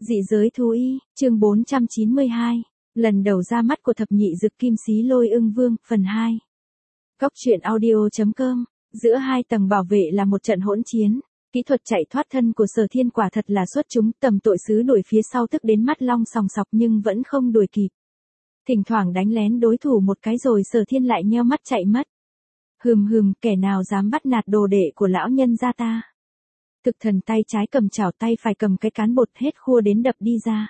Dị giới thú y, chương 492. Lần đầu ra mắt của thập nhị dực kim xí lôi ưng vương, phần 2. Cốc truyện audio.com. Giữa hai tầng bảo vệ là một trận hỗn chiến. Kỹ thuật chạy thoát thân của Sở Thiên quả thật là xuất chúng, tầm tội sứ đuổi phía sau tức đến mắt long sòng sọc nhưng vẫn không đuổi kịp. Thỉnh thoảng đánh lén đối thủ một cái rồi Sở Thiên lại nheo mắt chạy mất. Kẻ nào dám bắt nạt đồ đệ của lão nhân gia ta. Thực thần tay trái cầm chảo tay phải cầm cái cán bột hết khua đến đập đi ra.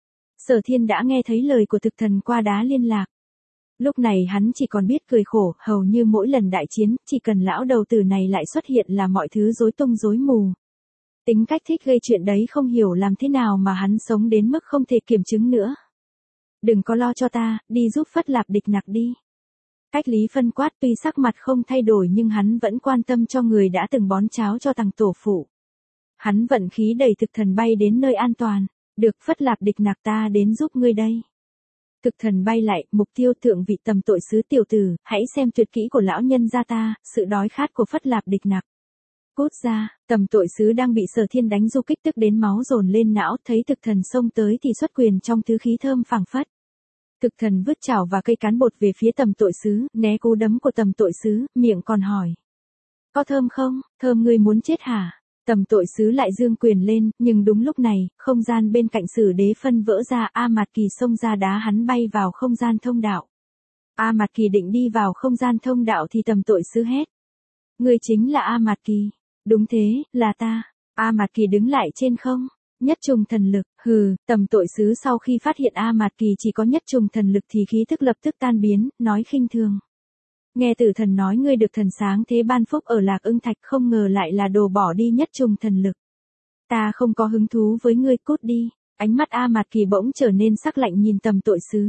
Sở Thiên đã nghe thấy lời của thực thần qua đá liên lạc. Lúc này hắn chỉ còn biết cười khổ, hầu như mỗi lần đại chiến, chỉ cần lão đầu tử này lại xuất hiện là mọi thứ rối tung rối mù. Tính cách thích gây chuyện đấy không hiểu làm thế nào mà hắn sống đến mức không thể kiểm chứng nữa. Đừng có lo cho ta, đi giúp Phất Lạp Địch Nặc đi. Cách Lý Phân quát, tuy sắc mặt không thay đổi nhưng hắn vẫn quan tâm cho người đã từng bón cháo cho thằng tổ phụ. Hắn vận khí đẩy thực thần bay đến nơi an toàn. Được, Phất Lạp Địch Nặc, ta đến giúp ngươi đây. Thực thần bay lại, mục tiêu thượng vị tầm tội sứ tiểu tử, hãy xem tuyệt kỹ của lão nhân gia ta, sự đói khát của Phất Lạp Địch Nặc. Cút ra, tầm tội sứ đang bị Sở Thiên đánh du kích tức đến máu dồn lên não, thấy thực thần xông tới thì xuất quyền trong thứ khí thơm phảng phất. Thực thần vứt chảo và cây cán bột về phía tầm tội sứ, né cú đấm của tầm tội sứ, miệng còn hỏi. Có thơm không, thơm ngươi muốn chết hả? Tầm tội sứ lại giương quyền lên, nhưng đúng lúc này, không gian bên cạnh Sử Đế phân vỡ ra, A Mạt Kỳ xông ra đá hắn bay vào không gian thông đạo. A Mạt Kỳ định đi vào không gian thông đạo thì tầm tội sứ hét. Ngươi chính là A Mạt Kỳ. Đúng thế, là ta. A Mạt Kỳ đứng lại trên không. Nhất trùng thần lực, tầm tội sứ sau khi phát hiện A Mạt Kỳ chỉ có nhất trùng thần lực thì khí thức lập tức tan biến, nói khinh thường. Nghe tử thần nói ngươi được thần sáng thế ban phúc ở Lạc Ưng Thạch, không ngờ lại là đồ bỏ đi nhất trùng thần lực. Ta không có hứng thú với ngươi, cút đi. Ánh mắt A Mạt Kỳ bỗng trở nên sắc lạnh nhìn tầm tội sứ.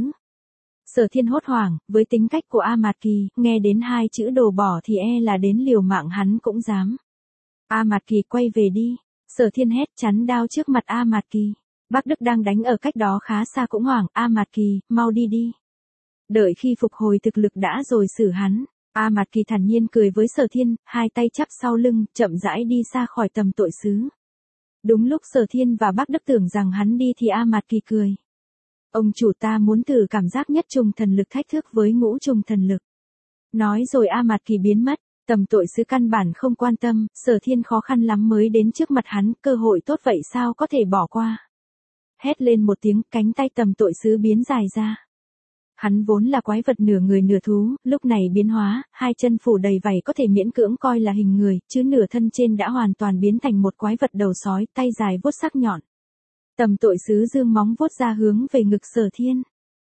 Sở Thiên hốt hoảng, với tính cách của A Mạt Kỳ, nghe đến hai chữ đồ bỏ thì e là đến liều mạng hắn cũng dám. A Mạt Kỳ quay về đi. Sở Thiên hét, chắn đao trước mặt A Mạt Kỳ. Bác Đức đang đánh ở cách đó khá xa cũng hoảng, A Mạt Kỳ, mau đi đi. Đợi khi phục hồi thực lực đã rồi xử hắn. A Mạt Kỳ thản nhiên cười với Sở Thiên, hai tay chắp sau lưng, chậm rãi đi xa khỏi tầm tội sứ. Đúng lúc Sở Thiên và Bác Đức tưởng rằng hắn đi thì A Mạt Kỳ cười. Ông chủ, ta muốn thử cảm giác nhất trùng thần lực thách thức với ngũ trùng thần lực. Nói rồi A Mạt Kỳ biến mất. Tầm tội sứ căn bản không quan tâm, Sở Thiên khó khăn lắm mới đến trước mặt hắn, cơ hội tốt vậy sao có thể bỏ qua. Hét lên một tiếng, cánh tay tầm tội sứ biến dài ra. Hắn vốn là quái vật nửa người nửa thú, lúc này biến hóa, hai chân phủ đầy vảy có thể miễn cưỡng coi là hình người, chứ nửa thân trên đã hoàn toàn biến thành một quái vật đầu sói, tay dài vuốt sắc nhọn. Tầm tội sứ dương móng vuốt ra hướng về ngực Sở Thiên.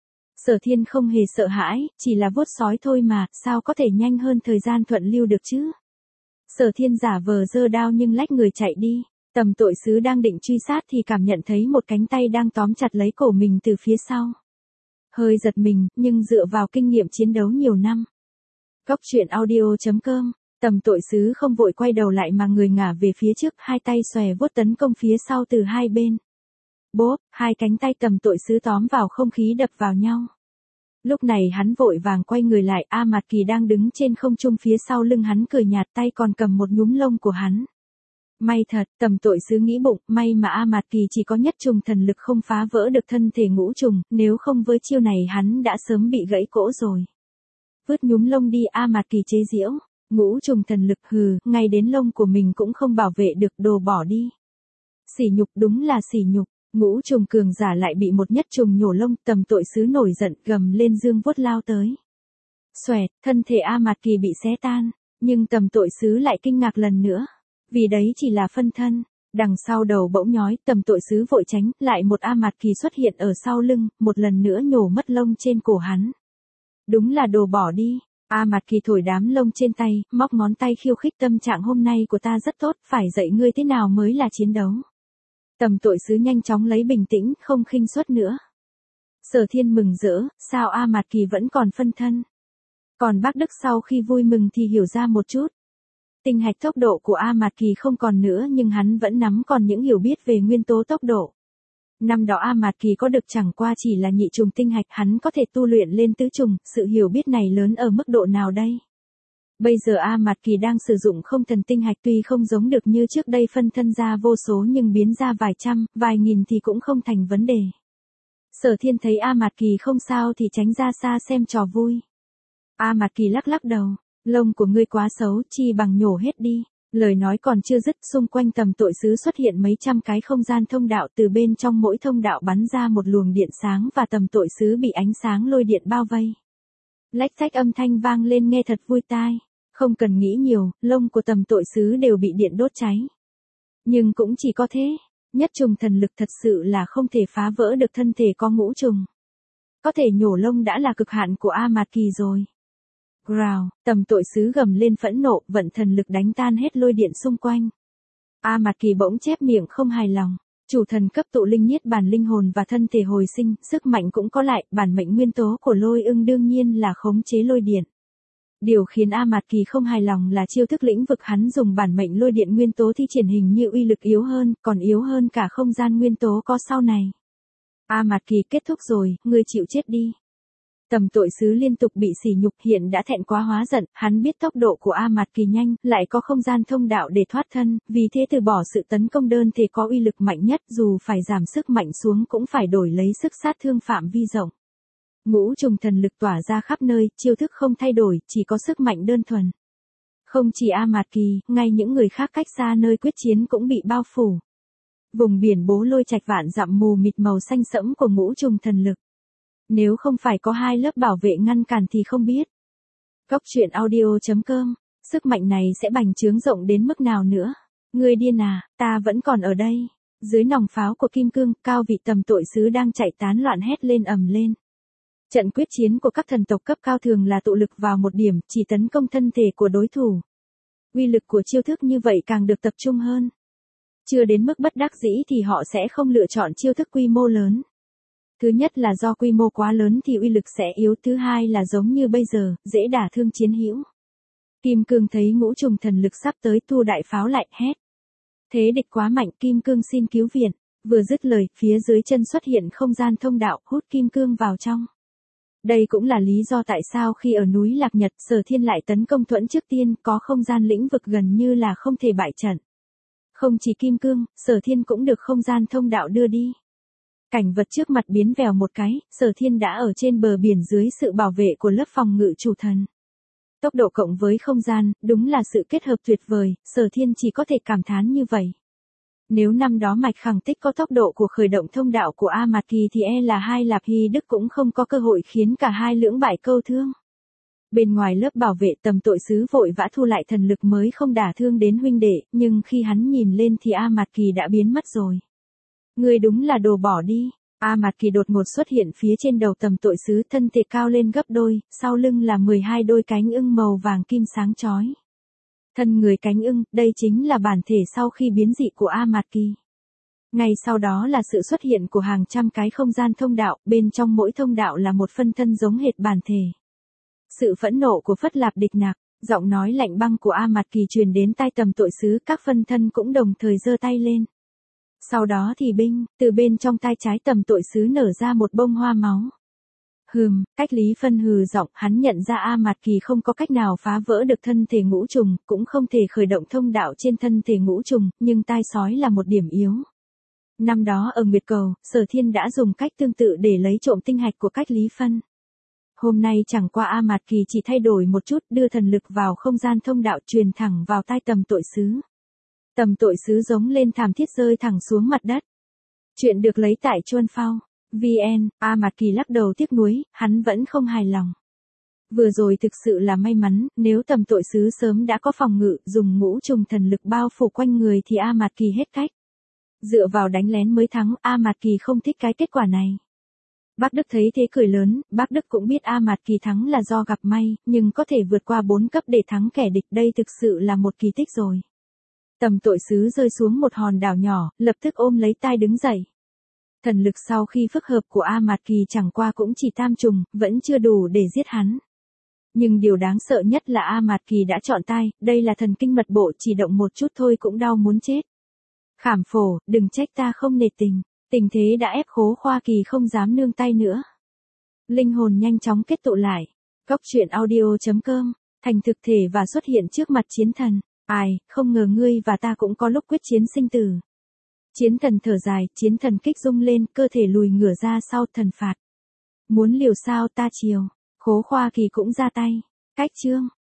Sở Thiên không hề sợ hãi, chỉ là vuốt sói thôi mà, sao có thể nhanh hơn thời gian thuận lưu được chứ? Sở Thiên giả vờ giơ đao nhưng lách người chạy đi. Tầm tội sứ đang định truy sát thì cảm nhận thấy một cánh tay đang tóm chặt lấy cổ mình từ phía sau. Hơi giật mình, nhưng dựa vào kinh nghiệm chiến đấu nhiều năm. Cốc truyện audio.com. Tầm tội sứ không vội quay đầu lại mà người ngả về phía trước, hai tay xòe vuốt tấn công phía sau từ hai bên. Bốp, hai cánh tay tầm tội sứ tóm vào không khí đập vào nhau. Lúc này hắn vội vàng quay người lại, A Mạt Kỳ đang đứng trên không trung phía sau lưng hắn cười nhạt, tay còn cầm một nhúm lông của hắn. May thật, tầm tội sứ nghĩ bụng, may mà A Mạt Kỳ chỉ có nhất trùng thần lực không phá vỡ được thân thể ngũ trùng, nếu không với chiêu này hắn đã sớm bị gãy cổ rồi. Vứt nhúm lông đi, A Mạt Kỳ chế giễu. Ngũ trùng thần lực, ngay đến lông của mình cũng không bảo vệ được, đồ bỏ đi. Sỉ nhục, đúng là sỉ nhục. Ngũ trùng cường giả lại bị một nhất trùng nhổ lông, tầm tội sứ nổi giận gầm lên dương vuốt lao tới. Xoẹt, thân thể A Mạt Kỳ bị xé tan, nhưng tầm tội sứ lại kinh ngạc lần nữa. Vì đấy chỉ là phân thân. Đằng sau đầu bỗng nhói, tầm tội sứ vội tránh, lại một A Mạt Kỳ xuất hiện ở sau lưng, một lần nữa nhổ mất lông trên cổ hắn. Đúng là đồ bỏ đi. A Mạt Kỳ thổi đám lông trên tay, móc ngón tay khiêu khích, tâm trạng hôm nay của ta rất tốt, phải dạy ngươi thế nào mới là chiến đấu. Tầm tội sứ nhanh chóng lấy bình tĩnh, không khinh suất nữa. Sở Thiên mừng rỡ, sao A Mạt Kỳ vẫn còn phân thân. Còn Bác Đức sau khi vui mừng thì hiểu ra một chút. Tinh hạch tốc độ của A Mạt Kỳ không còn nữa nhưng hắn vẫn nắm còn những hiểu biết về nguyên tố tốc độ. Năm đó A Mạt Kỳ có được chẳng qua chỉ là nhị trùng tinh hạch, hắn có thể tu luyện lên tứ trùng, sự hiểu biết này lớn ở mức độ nào đây? Bây giờ A Mạt Kỳ đang sử dụng không thần tinh hạch, tuy không giống được như trước đây phân thân ra vô số nhưng biến ra vài trăm, vài nghìn thì cũng không thành vấn đề. Sở Thiên thấy A Mạt Kỳ không sao thì tránh ra xa xem trò vui. A Mạt Kỳ lắc lắc đầu, lông của ngươi quá xấu, chi bằng nhổ hết đi. Lời nói còn chưa dứt, xung quanh tầm tội sứ xuất hiện mấy trăm cái không gian thông đạo, từ bên trong mỗi thông đạo bắn ra một luồng điện sáng và tầm tội sứ bị ánh sáng lôi điện bao vây. Lách tách âm thanh vang lên nghe thật vui tai. Không cần nghĩ nhiều, lông của tầm tội sứ đều bị điện đốt cháy. Nhưng cũng chỉ có thế, nhất trùng thần lực thật sự là không thể phá vỡ được thân thể có ngũ trùng. Có thể nhổ lông đã là cực hạn của A Mạt Kỳ rồi. Growl, tầm tội sứ gầm lên phẫn nộ, vận thần lực đánh tan hết lôi điện xung quanh. A Mạt Kỳ bỗng chép miệng không hài lòng. Chủ thần cấp tụ linh niết bàn linh hồn và thân thể hồi sinh, sức mạnh cũng có lại, bản mệnh nguyên tố của lôi ưng đương nhiên là khống chế lôi điện. Điều khiến A Mạt Kỳ không hài lòng là chiêu thức lĩnh vực hắn dùng bản mệnh lôi điện nguyên tố thi triển hình như uy lực yếu hơn, còn yếu hơn cả không gian nguyên tố có sau này. A Mạt Kỳ kết thúc rồi, ngươi chịu chết đi. Tầm tội sứ liên tục bị sỉ nhục, hiện đã thẹn quá hóa giận, hắn biết tốc độ của A Mạt Kỳ nhanh, lại có không gian thông đạo để thoát thân, vì thế từ bỏ sự tấn công đơn thể có uy lực mạnh nhất, dù phải giảm sức mạnh xuống cũng phải đổi lấy sức sát thương phạm vi rộng. Ngũ trùng thần lực tỏa ra khắp nơi, chiêu thức không thay đổi, chỉ có sức mạnh đơn thuần. Không chỉ A Mạt Kỳ, ngay những người khác cách xa nơi quyết chiến cũng bị bao phủ. Vùng biển Bố Lôi Trạch vạn dặm mù mịt màu xanh sẫm của ngũ trùng thần lực. Nếu không phải có hai lớp bảo vệ ngăn cản thì không biết. Cóc truyện audio.com, sức mạnh này sẽ bành trướng rộng đến mức nào nữa? Ngươi điên à, ta vẫn còn ở đây. Dưới nòng pháo của kim cương, cao vị tầm tội sứ đang chạy tán loạn hét lên ầm lên. Trận quyết chiến của các thần tộc cấp cao thường là tụ lực vào một điểm, chỉ tấn công thân thể của đối thủ. Uy lực của chiêu thức như vậy càng được tập trung hơn. Chưa đến mức bất đắc dĩ thì họ sẽ không lựa chọn chiêu thức quy mô lớn. Thứ nhất là do quy mô quá lớn thì uy lực sẽ yếu, thứ hai là giống như bây giờ, dễ đả thương chiến hữu. Kim cương thấy ngũ trùng thần lực sắp tới, thu đại pháo lại, hét. Thế địch quá mạnh, kim cương xin cứu viện. Vừa dứt lời, phía dưới chân xuất hiện không gian thông đạo, hút kim cương vào trong. Đây cũng là lý do tại sao khi ở núi Lạc Nhật, Sở Thiên lại tấn công thuẫn trước tiên, có không gian lĩnh vực gần như là không thể bại trận. Không chỉ kim cương, Sở Thiên cũng được không gian thông đạo đưa đi. Cảnh vật trước mặt biến vèo một cái, Sở Thiên đã ở trên bờ biển dưới sự bảo vệ của lớp phòng ngự chủ thần. Tốc độ cộng với không gian, đúng là sự kết hợp tuyệt vời, Sở Thiên chỉ có thể cảm thán như vậy. Nếu năm đó Mạch Khẳng Tích có tốc độ của khởi động thông đạo của A Mạt Kỳ thì là hai Lạp Hy Đức cũng không có cơ hội khiến cả hai lưỡng bại câu thương. Bên ngoài lớp bảo vệ, tầm tội sứ vội vã thu lại thần lực mới không đả thương đến huynh đệ, nhưng khi hắn nhìn lên thì A Mạt Kỳ đã biến mất rồi. Ngươi đúng là đồ bỏ đi. A Mạt Kỳ đột ngột xuất hiện phía trên đầu tầm tội sứ, thân thể cao lên gấp đôi, sau lưng là 12 đôi cánh ưng màu vàng kim sáng chói. Thân người cánh ưng, đây chính là bản thể sau khi biến dị của A Mạt Kỳ. Ngay sau đó là sự xuất hiện của hàng trăm cái không gian thông đạo, bên trong mỗi thông đạo là một phân thân giống hệt bản thể. Sự phẫn nộ của Phất Lạp Địch Nạc, giọng nói lạnh băng của A Mạt Kỳ truyền đến tai tầm tội sứ, các phân thân cũng đồng thời giơ tay lên. Sau đó thì từ bên trong tai trái tầm tội sứ nở ra một bông hoa máu. Cách Lý Phân hừ giọng, hắn nhận ra A Mạt Kỳ không có cách nào phá vỡ được thân thể ngũ trùng, cũng không thể khởi động thông đạo trên thân thể ngũ trùng, nhưng tai sói là một điểm yếu. Năm đó ở Nguyệt Cầu, Sở Thiên đã dùng cách tương tự để lấy trộm tinh hạch của cách Lý Phân. Hôm nay chẳng qua A Mạt Kỳ chỉ thay đổi một chút, đưa thần lực vào không gian thông đạo truyền thẳng vào tai tầm tội sứ. Tầm tội sứ giống lên thảm thiết rơi thẳng xuống mặt đất. Chuyện được lấy tại Chuan Phao. VN, A Mạt Kỳ lắc đầu tiếc nuối, hắn vẫn không hài lòng. Vừa rồi thực sự là may mắn, nếu tầm tội sứ sớm đã có phòng ngự, dùng ngũ trùng thần lực bao phủ quanh người thì A Mạt Kỳ hết cách. Dựa vào đánh lén mới thắng, A Mạt Kỳ không thích cái kết quả này. Bác Đức thấy thế cười lớn, bác Đức cũng biết A Mạt Kỳ thắng là do gặp may, nhưng có thể vượt qua 4 cấp để thắng kẻ địch, đây thực sự là một kỳ tích rồi. Tầm tội sứ rơi xuống một hòn đảo nhỏ, lập tức ôm lấy tai đứng dậy. Thần lực sau khi phức hợp của A Mạt Kỳ chẳng qua cũng chỉ tam trùng, vẫn chưa đủ để giết hắn. Nhưng điều đáng sợ nhất là A Mạt Kỳ đã chọn tai, đây là thần kinh mật bộ, chỉ động một chút thôi cũng đau muốn chết. Khảm Phổ, đừng trách ta không nể tình, tình thế đã ép Khố Khoa Kỳ không dám nương tay nữa. Linh hồn nhanh chóng kết tụ lại. Cóc truyện audio.com thành thực thể và xuất hiện trước mặt chiến thần. Ai, không ngờ ngươi và ta cũng có lúc quyết chiến sinh tử. Chiến thần thở dài, chiến thần kích rung lên, cơ thể lùi ngửa ra sau, thần phạt. Muốn liều sao ta chiều. Khố Khoa Kỳ cũng ra tay. Cách chương.